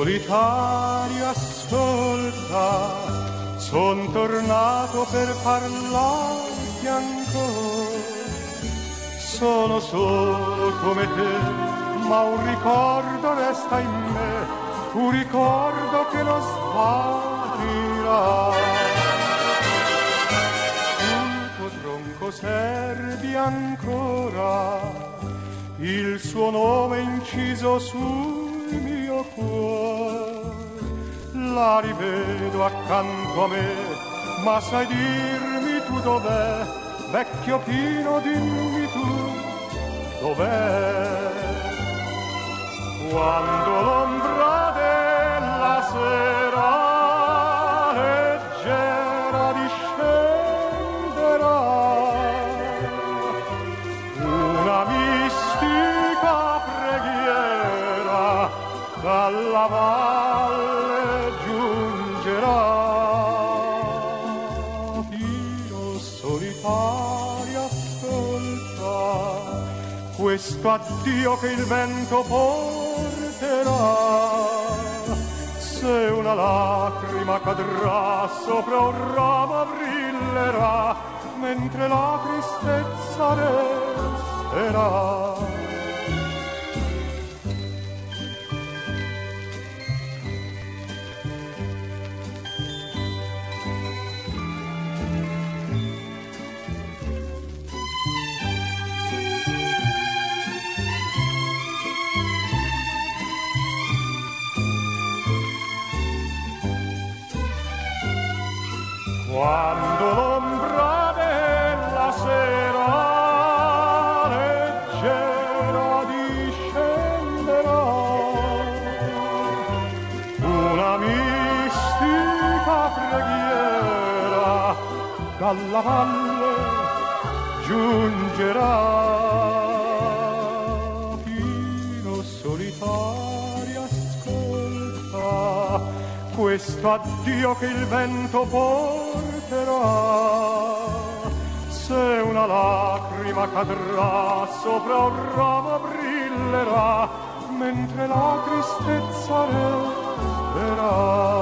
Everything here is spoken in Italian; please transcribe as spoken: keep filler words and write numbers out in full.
solitario, ascolta, son tornato per parlarti ancora. Sono solo come te, ma un ricordo resta in me, un ricordo che non sparirà. Il tuo tronco servi ancora, il suo nome inciso sul mio cuore. La rivedo accanto a me, ma sai dirmi tu dov'è? Vecchio Pino, dimmi tu dov'è? Quando l'ombra della sera leggera discenderà, una mistica preghiera dalla valle giungerà. Pino solitario, ascolta questo addio che il vento porterà. Se una lacrima cadrà sopra un ramo brillerà, mentre la tristezza resterà. Quando l'ombra della sera leggera discenderà, una mistica preghiera dalla valle giungerà. Pino solitario, ascolta questo addio che il vento porterà. Se una lacrima cadrà sopra un ramo brillerà, mentre la tristezza resterà.